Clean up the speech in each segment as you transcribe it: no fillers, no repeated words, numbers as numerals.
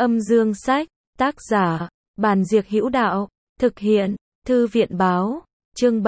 Âm dương sách, tác giả, Bàn Diệc Hữu Đạo, thực hiện, Thư viện báo, chương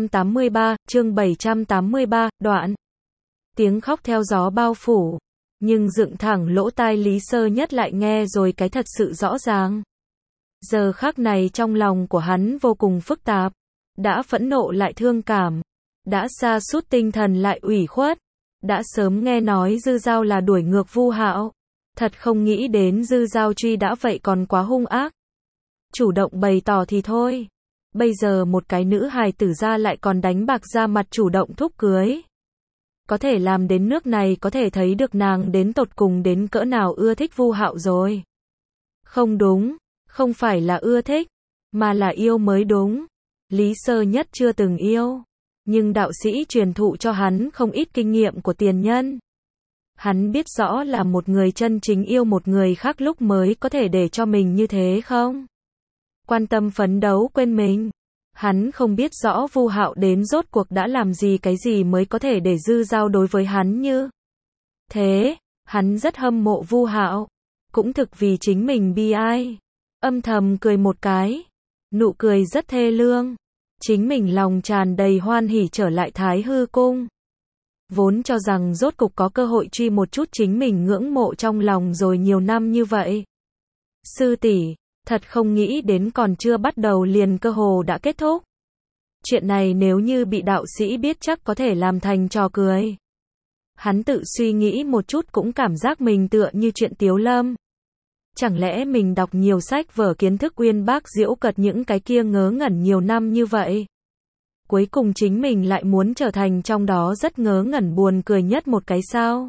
783, đoạn. Tiếng khóc theo gió bao phủ, nhưng dựng thẳng lỗ tai Lý Sơ Nhất lại nghe rồi cái thật sự rõ ràng. Giờ khắc này trong lòng của hắn vô cùng phức tạp, đã phẫn nộ lại thương cảm, đã sa sút tinh thần lại ủy khuất, đã sớm nghe nói Dư Dao là đuổi ngược Vu Hạo, thật không nghĩ đến Dư Dao truy đã vậy còn quá hung ác. Chủ động bày tỏ thì thôi, bây giờ một cái nữ hài tử ra lại còn đánh bạc ra mặt chủ động thúc cưới. Có thể làm đến nước này có thể thấy được nàng đến tột cùng đến cỡ nào ưa thích Vu Hạo rồi. Không đúng, không phải là ưa thích, mà là yêu mới đúng. Lý Sơ Nhất chưa từng yêu, nhưng đạo sĩ truyền thụ cho hắn không ít kinh nghiệm của tiền nhân. Hắn biết rõ là một người chân chính yêu một người khác lúc mới có thể để cho mình như thế không? Quan tâm phấn đấu quên mình. Hắn không biết rõ Vu Hạo đến rốt cuộc đã làm gì cái gì mới có thể để Dư Dao đối với hắn như thế. Hắn rất hâm mộ Vu Hạo, cũng thực vì chính mình bi ai. Âm thầm cười một cái, nụ cười rất thê lương. Chính mình lòng tràn đầy hoan hỉ trở lại Thái Hư Cung. Vốn cho rằng rốt cục có cơ hội truy một chút chính mình ngưỡng mộ trong lòng rồi nhiều năm như vậy. Sư tỷ, thật không nghĩ đến còn chưa bắt đầu liền cơ hồ đã kết thúc. Chuyện này nếu như bị đạo sĩ biết chắc có thể làm thành trò cười. Hắn tự suy nghĩ một chút cũng cảm giác mình tựa như chuyện Tiếu Lâm. Chẳng lẽ mình đọc nhiều sách vở kiến thức uyên bác diễu cợt những cái kia ngớ ngẩn nhiều năm như vậy. Cuối cùng chính mình lại muốn trở thành trong đó rất ngớ ngẩn buồn cười nhất một cái sao.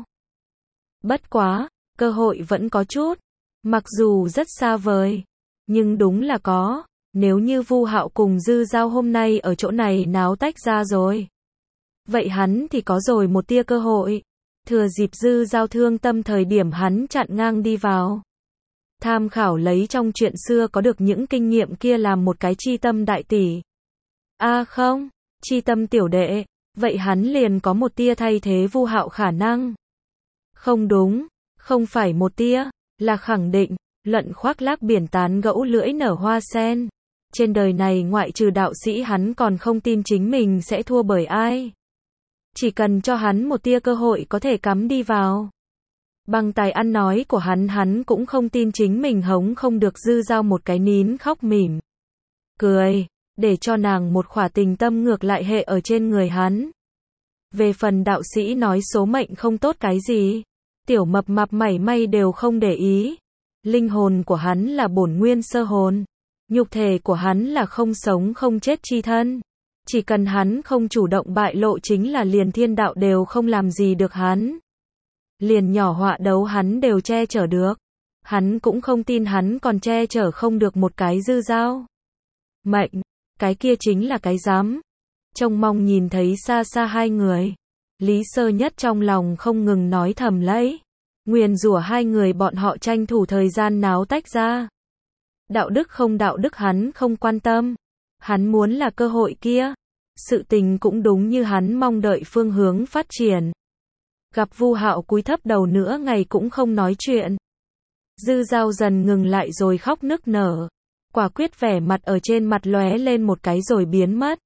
Bất quá, cơ hội vẫn có chút. Mặc dù rất xa vời, nhưng đúng là có. Nếu như Vu Hạo cùng Dư Dao hôm nay ở chỗ này náo tách ra rồi, vậy hắn thì có rồi một tia cơ hội. Thừa dịp Dư Dao thương tâm thời điểm hắn chặn ngang đi vào. Tham khảo lấy trong chuyện xưa có được những kinh nghiệm kia làm một cái chi tâm đại tỷ. Không, chi tâm tiểu đệ, vậy hắn liền có một tia thay thế Vu Hạo khả năng. Không đúng, không phải một tia, là khẳng định. Luận khoác lác biển tán gẫu lưỡi nở hoa sen. Trên đời này ngoại trừ đạo sĩ hắn còn không tin chính mình sẽ thua bởi ai. Chỉ cần cho hắn một tia cơ hội có thể cắm đi vào. Bằng tài ăn nói của hắn cũng không tin chính mình hống không được Dư Dao một cái nín khóc mỉm cười, để cho nàng một khỏa tình tâm ngược lại hệ ở trên người hắn. Về phần đạo sĩ nói số mệnh không tốt cái gì, tiểu mập mạp mảy may đều không để ý. Linh hồn của hắn là bổn nguyên sơ hồn, nhục thể của hắn là không sống không chết chi thân. Chỉ cần hắn không chủ động bại lộ chính là liền thiên đạo đều không làm gì được hắn. Liền nhỏ họa đấu hắn đều che chở được. Hắn cũng không tin hắn còn che chở không được một cái Dư Dao. Mệnh, cái kia chính là cái dám. Trông mong nhìn thấy xa xa hai người. Lý Sơ Nhất trong lòng không ngừng nói thầm lấy. Nguyền rủa hai người bọn họ tranh thủ thời gian náo tách ra. Đạo đức không đạo đức hắn không quan tâm. Hắn muốn là cơ hội kia. Sự tình cũng đúng như hắn mong đợi phương hướng phát triển. Gặp Vu Hạo cúi thấp đầu nữa ngày cũng không nói chuyện. Dư Dao dần ngừng lại rồi khóc nức nở. Quả quyết vẻ mặt ở trên mặt lóe lên một cái rồi biến mất.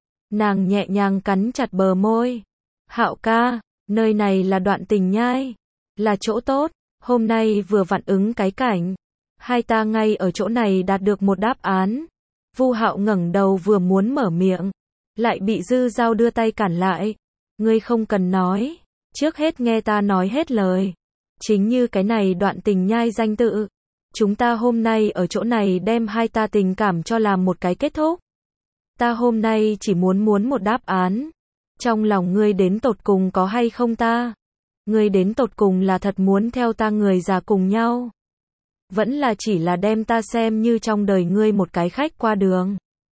Nàng nhẹ nhàng cắn chặt bờ môi. Hạo ca, nơi này là Đoạn Tình Nhai. Là chỗ tốt, hôm nay vừa vặn ứng cái cảnh. Hai ta ngay ở chỗ này đạt được một đáp án. Vu Hạo ngẩng đầu vừa muốn mở miệng, lại bị Dư Dao đưa tay cản lại. Ngươi không cần nói, trước hết nghe ta nói hết lời. Chính như cái này Đoạn Tình Nhai danh tự. Chúng ta hôm nay ở chỗ này đem hai ta tình cảm cho làm một cái kết thúc. Ta hôm nay chỉ muốn một đáp án. Trong lòng ngươi đến tột cùng có hay không ta? Ngươi đến tột cùng là thật muốn theo ta người già cùng nhau? Vẫn là chỉ là đem ta xem như trong đời ngươi một cái khách qua đường?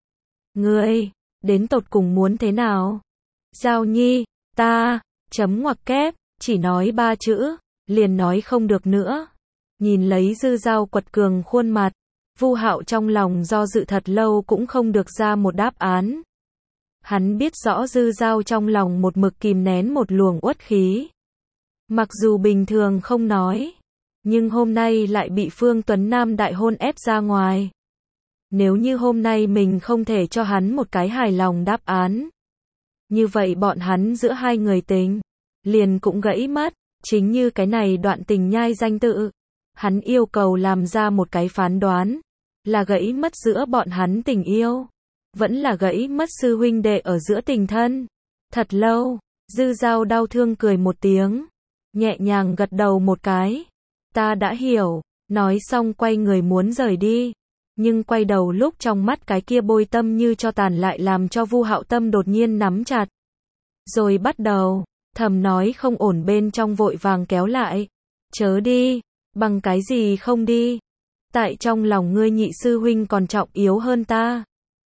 Ngươi, đến tột cùng muốn thế nào? Giao Nhi, ta, chấm ngoặc kép, chỉ nói 3 chữ, liền nói không được nữa. Nhìn lấy Dư Dao quật cường khuôn mặt, Vu Hạo trong lòng do dự thật lâu cũng không được ra một đáp án. Hắn biết rõ Dư Dao trong lòng một mực kìm nén một luồng uất khí. Mặc dù bình thường không nói, nhưng hôm nay lại bị Phương Tuấn Nam đại hôn ép ra ngoài. Nếu như hôm nay mình không thể cho hắn một cái hài lòng đáp án, như vậy bọn hắn giữa hai người tình liền cũng gãy mất. Chính như cái này đoạn tình nhai danh tự, hắn yêu cầu làm ra một cái phán đoán, là gãy mất giữa bọn hắn tình yêu, vẫn là gãy mất sư huynh đệ ở giữa tình thân. Thật lâu, Dư Dao đau thương cười một tiếng, nhẹ nhàng gật đầu một cái. Ta đã hiểu, nói xong quay người muốn rời đi, nhưng quay đầu lúc trong mắt cái kia bôi tâm như cho tàn lại làm cho Vu Hạo tâm đột nhiên nắm chặt. Rồi bắt đầu thầm nói không ổn, bên trong vội vàng kéo lại. Chớ đi, bằng cái gì không đi? Tại trong lòng ngươi nhị sư huynh còn trọng yếu hơn ta.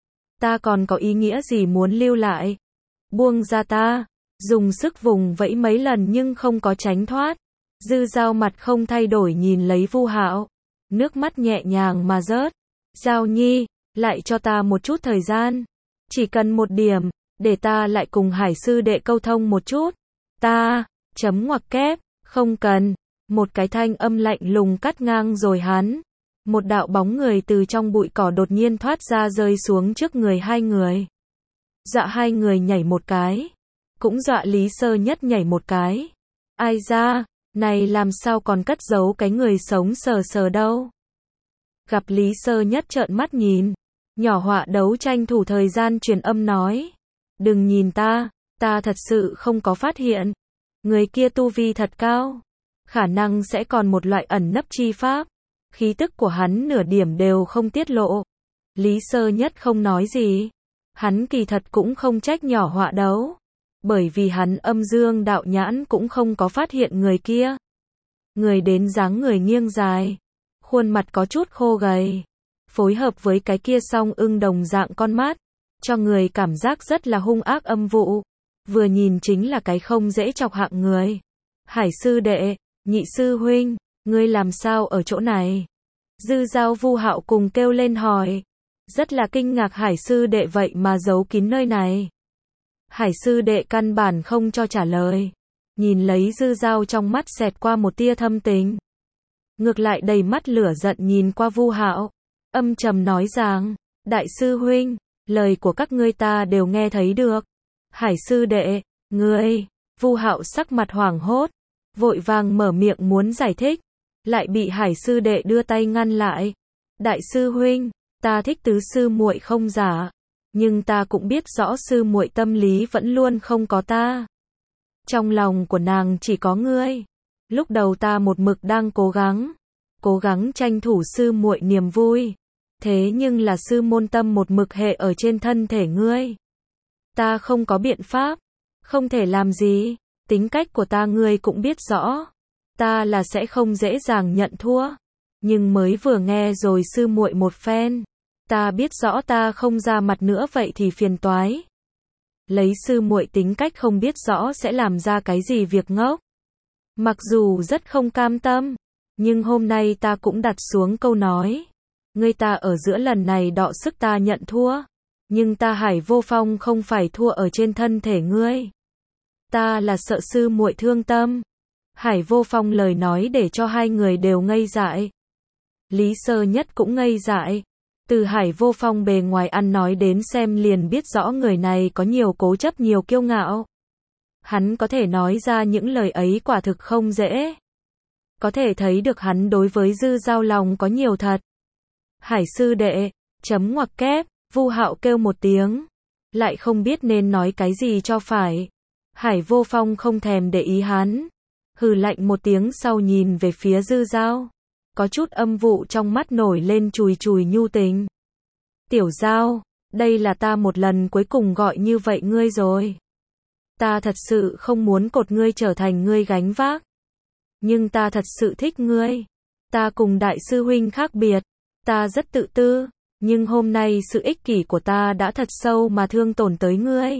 Ta còn có ý nghĩa gì muốn lưu lại? Buông ra ta. Dùng sức vùng vẫy mấy lần nhưng không có tránh thoát. Dư Dao mặt không thay đổi nhìn lấy Vu Hạo, nước mắt nhẹ nhàng mà rớt. Dao nhi, lại cho ta một chút thời gian. Chỉ cần một điểm, để ta lại cùng Hải sư đệ câu thông một chút. Ta, chấm ngoặc kép, không cần. Một cái thanh âm lạnh lùng cắt ngang rồi hắn. Một đạo bóng người từ trong bụi cỏ đột nhiên thoát ra rơi xuống trước người hai người. Dọa hai người nhảy một cái. Cũng dọa Lý Sơ Nhất nhảy một cái. Ai ra, này làm sao còn cất giấu cái người sống sờ sờ đâu. Gặp Lý Sơ Nhất trợn mắt nhìn. Nhỏ Họa Đấu tranh thủ thời gian truyền âm nói. Đừng nhìn ta thật sự không có phát hiện. Người kia tu vi thật cao. Khả năng sẽ còn một loại ẩn nấp chi pháp. Khí tức của hắn nửa điểm đều không tiết lộ. Lý Sơ Nhất không nói gì. Hắn kỳ thật cũng không trách Nhỏ Họa Đấu. Bởi vì hắn âm dương đạo nhãn cũng không có phát hiện người kia. Người đến dáng người nghiêng dài. Khuôn mặt có chút khô gầy. Phối hợp với cái kia song ưng đồng dạng con mắt. Cho người cảm giác rất là hung ác âm vụ. Vừa nhìn chính là cái không dễ chọc hạng người. Hải sư đệ, nhị sư huynh, ngươi làm sao ở chỗ này? Dư Dao Vu Hạo cùng kêu lên hỏi. Rất là kinh ngạc Hải sư đệ vậy mà giấu kín nơi này. Hải sư đệ căn bản không cho trả lời. Nhìn lấy Dư Dao trong mắt xẹt qua một tia thâm tình. Ngược lại đầy mắt lửa giận nhìn qua Vu Hạo. Âm trầm nói rằng, đại sư huynh, lời của các ngươi ta đều nghe thấy được. Hải sư đệ, ngươi, Vu Hạo sắc mặt hoảng hốt, vội vàng mở miệng muốn giải thích, lại bị Hải sư đệ đưa tay ngăn lại. Đại sư huynh, ta thích tứ sư muội không giả, nhưng ta cũng biết rõ sư muội tâm lý vẫn luôn không có ta. Trong lòng của nàng chỉ có ngươi. Lúc đầu ta một mực đang cố gắng tranh thủ sư muội niềm vui. Thế nhưng là sư môn tâm một mực hệ ở trên thân thể ngươi. Ta không có biện pháp, không thể làm gì, tính cách của ta ngươi cũng biết rõ. Ta là sẽ không dễ dàng nhận thua. Nhưng mới vừa nghe rồi sư muội một phen. Ta biết rõ ta không ra mặt nữa vậy thì phiền toái. Lấy sư muội tính cách không biết rõ sẽ làm ra cái gì việc ngốc. Mặc dù rất không cam tâm, nhưng hôm nay ta cũng đặt xuống câu nói. Ngươi ta ở giữa lần này đọ sức ta nhận thua. Nhưng ta Hải Vô Phong không phải thua ở trên thân thể ngươi. Ta là sợ sư muội thương tâm. Hải Vô Phong lời nói để cho hai người đều ngây dại. Lý Sơ Nhất cũng ngây dại. Từ Hải Vô Phong bề ngoài ăn nói đến xem liền biết rõ người này có nhiều cố chấp nhiều kiêu ngạo. Hắn có thể nói ra những lời ấy quả thực không dễ. Có thể thấy được hắn đối với Dư Dao lòng có nhiều thật. Hải sư đệ, chấm ngoặc kép, Vu Hạo kêu một tiếng. Lại không biết nên nói cái gì cho phải. Hải Vô Phong không thèm để ý hắn. Hừ lạnh một tiếng sau nhìn về phía Dư Dao. Có chút âm vụ trong mắt nổi lên chùi chùi nhu tình. Tiểu Dao, đây là ta một lần cuối cùng gọi như vậy ngươi rồi. Ta thật sự không muốn cột ngươi trở thành ngươi gánh vác. Nhưng ta thật sự thích ngươi. Ta cùng đại sư huynh khác biệt. Ta rất tự tư. Nhưng hôm nay sự ích kỷ của ta đã thật sâu mà thương tổn tới ngươi.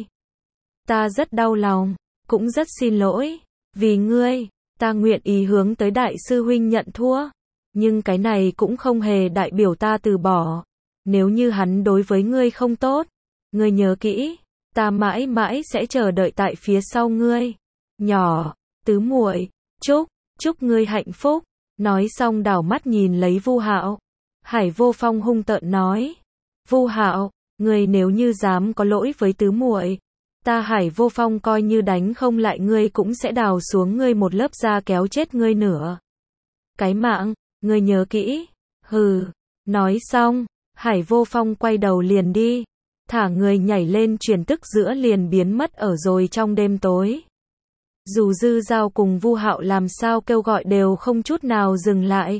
Ta rất đau lòng. Cũng rất xin lỗi. Vì ngươi, ta nguyện ý hướng tới đại sư huynh nhận thua. Nhưng cái này cũng không hề đại biểu ta từ bỏ. Nếu như hắn đối với ngươi không tốt, ngươi nhớ kỹ, ta mãi mãi sẽ chờ đợi tại phía sau ngươi. Nhỏ, tứ muội, chúc ngươi hạnh phúc. Nói xong đảo mắt nhìn lấy Vu Hạo. Hải Vô Phong hung tợn nói. Vu Hạo, ngươi nếu như dám có lỗi với tứ muội, ta Hải Vô Phong coi như đánh không lại ngươi cũng sẽ đào xuống ngươi một lớp da kéo chết ngươi nửa cái mạng, ngươi nhớ kỹ. Hừ. Nói xong, Hải Vô Phong quay đầu liền đi, thả người nhảy lên truyền tức giữa liền biến mất ở rồi trong đêm tối. Dù Dư Dao cùng Vu Hạo làm sao kêu gọi đều không chút nào dừng lại.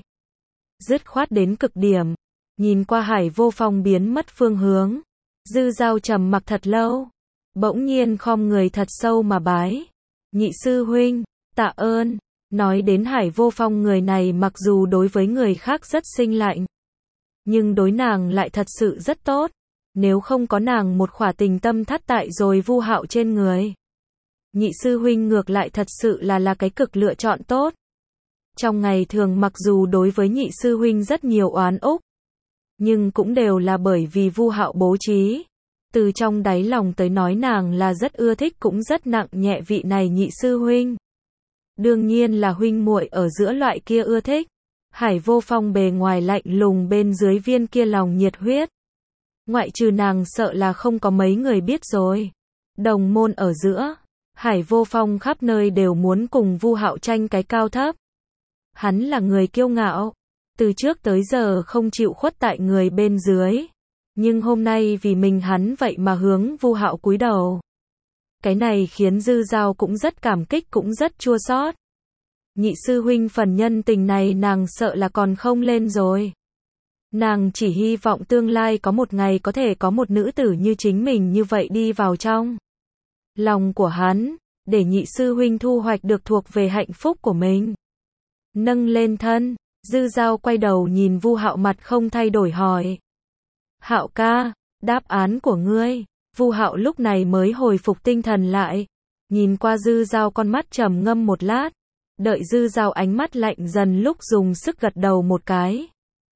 Dứt khoát đến cực điểm, nhìn qua Hải Vô Phong biến mất phương hướng, Dư Dao trầm mặc thật lâu, bỗng nhiên khom người thật sâu mà bái. Nhị sư huynh, tạ ơn. Nói đến Hải Vô Phong người này mặc dù đối với người khác rất sinh lạnh, nhưng đối nàng lại thật sự rất tốt. Nếu không có nàng một khỏa tình tâm thắt tại rồi Vu Hạo trên người, nhị sư huynh ngược lại thật sự là cái cực lựa chọn tốt. Trong ngày thường mặc dù đối với nhị sư huynh rất nhiều oán ức, nhưng cũng đều là bởi vì Vu Hạo bố trí. Từ trong đáy lòng tới nói nàng là rất ưa thích cũng rất nặng nhẹ vị này nhị sư huynh. Đương nhiên là huynh muội ở giữa loại kia ưa thích. Hải Vô Phong bề ngoài lạnh lùng bên dưới viên kia lòng nhiệt huyết. Ngoại trừ nàng sợ là không có mấy người biết rồi. Đồng môn ở giữa, Hải Vô Phong khắp nơi đều muốn cùng Vu Hạo tranh cái cao thấp. Hắn là người kiêu ngạo, từ trước tới giờ không chịu khuất tại người bên dưới. Nhưng hôm nay vì mình hắn vậy mà hướng Vu Hạo cúi đầu. Cái này khiến Dư Dao cũng rất cảm kích cũng rất chua xót. Nhị sư huynh phần nhân tình này nàng sợ là còn không lên rồi. Nàng chỉ hy vọng tương lai có một ngày có thể có một nữ tử như chính mình như vậy đi vào trong lòng của hắn, để nhị sư huynh thu hoạch được thuộc về hạnh phúc của mình. Nâng lên thân, Dư Dao quay đầu nhìn Vu Hạo mặt không thay đổi hỏi. Hạo ca, đáp án của ngươi. Vu Hạo lúc này mới hồi phục tinh thần lại, nhìn qua Dư Dao con mắt trầm ngâm một lát, đợi Dư Dao ánh mắt lạnh dần lúc dùng sức gật đầu một cái.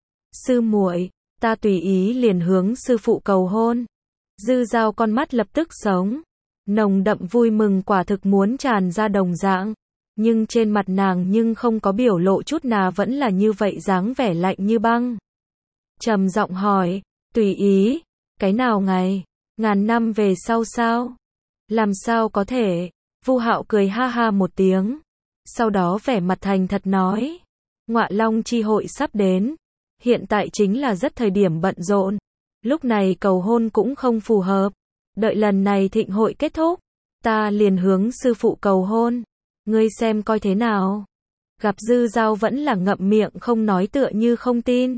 Sư muội, ta tùy ý liền hướng sư phụ cầu hôn. Dư Dao con mắt lập tức sống, nồng đậm vui mừng quả thực muốn tràn ra đồng dạng, nhưng trên mặt nàng nhưng không có biểu lộ chút nào vẫn là như vậy dáng vẻ lạnh như băng. Trầm giọng hỏi, tùy ý, cái nào ngày? Ngàn năm về sau sao? Làm sao có thể? Vu Hạo cười ha ha một tiếng, sau đó vẻ mặt thành thật nói, Ngọa Long chi hội sắp đến, hiện tại chính là rất thời điểm bận rộn, lúc này cầu hôn cũng không phù hợp, đợi lần này thịnh hội kết thúc, ta liền hướng sư phụ cầu hôn, ngươi xem coi thế nào. Gặp Dư Dao vẫn là ngậm miệng không nói tựa như không tin.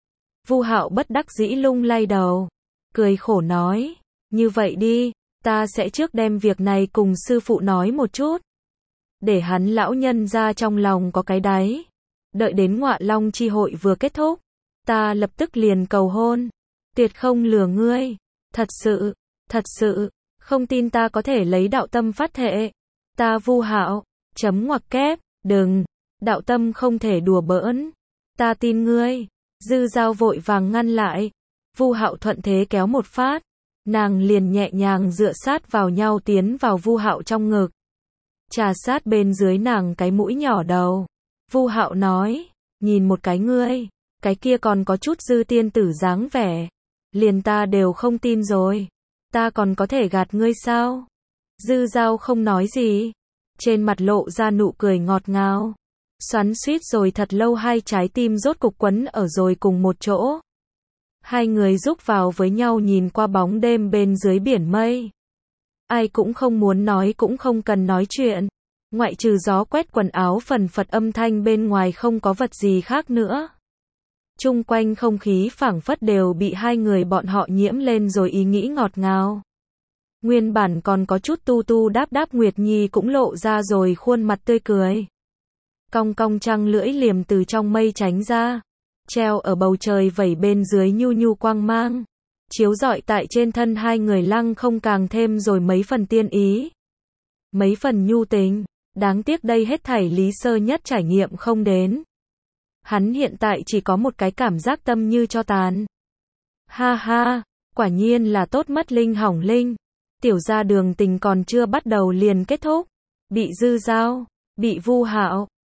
Vu Hạo bất đắc dĩ lung lay đầu, cười khổ nói, như vậy đi, ta sẽ trước đem việc này cùng sư phụ nói một chút, để hắn lão nhân ra trong lòng có cái đáy, đợi đến Ngọa Long chi hội vừa kết thúc, ta lập tức liền cầu hôn, tuyệt không lừa ngươi, thật sự, không tin ta có thể lấy đạo tâm phát thệ, ta Vu Hạo, chấm ngoặc kép, đừng, đạo tâm không thể đùa bỡn, ta tin ngươi. Dư Dao vội vàng ngăn lại, Vu Hạo thuận thế kéo một phát, nàng liền nhẹ nhàng dựa sát vào nhau tiến vào Vu Hạo trong ngực, trà sát bên dưới nàng cái mũi nhỏ đầu. Vu Hạo nói, nhìn một cái ngươi, cái kia còn có chút dư tiên tử dáng vẻ, liền ta đều không tin rồi, ta còn có thể gạt ngươi sao? Dư Dao không nói gì, trên mặt lộ ra nụ cười ngọt ngào. Xoắn xuýt rồi thật lâu hai trái tim rốt cục quấn ở rồi cùng một chỗ. Hai người rúc vào với nhau nhìn qua bóng đêm bên dưới biển mây. Ai cũng không muốn nói cũng không cần nói chuyện. Ngoại trừ gió quét quần áo phần phật âm thanh bên ngoài không có vật gì khác nữa. Chung quanh không khí phảng phất đều bị hai người bọn họ nhiễm lên rồi ý nghĩ ngọt ngào. Nguyên bản còn có chút tu tu đáp đáp Nguyệt Nhi cũng lộ ra rồi khuôn mặt tươi cười. Cong cong trăng lưỡi liềm từ trong mây tránh ra, treo ở bầu trời vẩy bên dưới nhu nhu quang mang, chiếu rọi tại trên thân hai người lăng không càng thêm rồi mấy phần tiên ý, mấy phần nhu tình, đáng tiếc đây hết thảy Lý Sơ Nhất trải nghiệm không đến. Hắn hiện tại chỉ có một cái cảm giác tâm như cho tàn. Ha ha, quả nhiên là tốt mất linh hỏng linh, tiểu gia đường tình còn chưa bắt đầu liền kết thúc, bị Dư Dao, bị Vu Hạo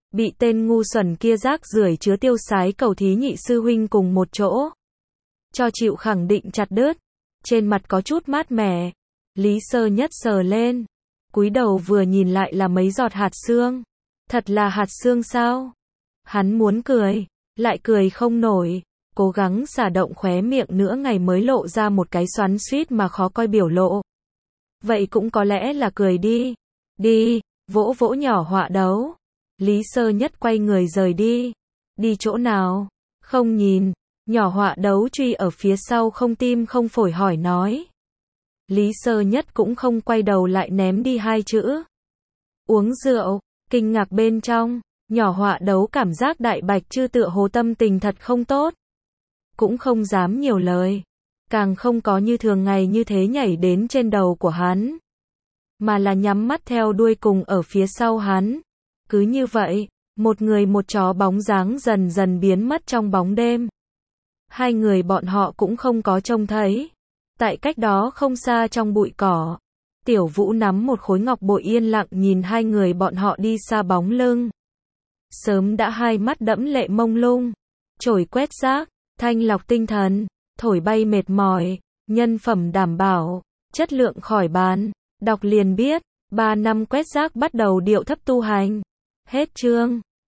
bị tên ngu xuẩn kia rác rưởi chứa tiêu sái cầu thí nhị sư huynh cùng một chỗ. Cho chịu khẳng định chặt đứt. Trên mặt có chút mát mẻ. Lý Sơ Nhất sờ lên. Cúi đầu vừa nhìn lại là mấy giọt hạt sương. Thật là hạt sương sao? Hắn muốn cười, lại cười không nổi. Cố gắng xả động khóe miệng nữa ngày mới lộ ra một cái xoắn xuýt mà khó coi biểu lộ. Vậy cũng có lẽ là cười đi. Đi, vỗ vỗ nhỏ Họa Đấu. Lý Sơ Nhất quay người rời đi. Đi chỗ nào? Không nhìn. Nhỏ Họa Đấu truy ở phía sau không tim không phổi hỏi nói. Lý Sơ Nhất cũng không quay đầu lại ném đi hai chữ. Uống rượu. Kinh ngạc bên trong, nhỏ Họa Đấu cảm giác Đại Bạch Chư tựa hồ tâm tình thật không tốt. Cũng không dám nhiều lời. Càng không có như thường ngày như thế nhảy đến trên đầu của hắn. Mà là nhắm mắt theo đuôi cùng ở phía sau hắn. Cứ như vậy, một người một chó bóng dáng dần dần biến mất trong bóng đêm. Hai người bọn họ cũng không có trông thấy. Tại cách đó không xa trong bụi cỏ. Tiểu Vũ nắm một khối ngọc bội yên lặng nhìn hai người bọn họ đi xa bóng lưng. Sớm đã hai mắt đẫm lệ mông lung. Chổi quét rác, thanh lọc tinh thần, thổi bay mệt mỏi, nhân phẩm đảm bảo, chất lượng khỏi bàn. Đọc liền biết, 3 năm quét rác bắt đầu điệu thấp tu hành. Hết chương.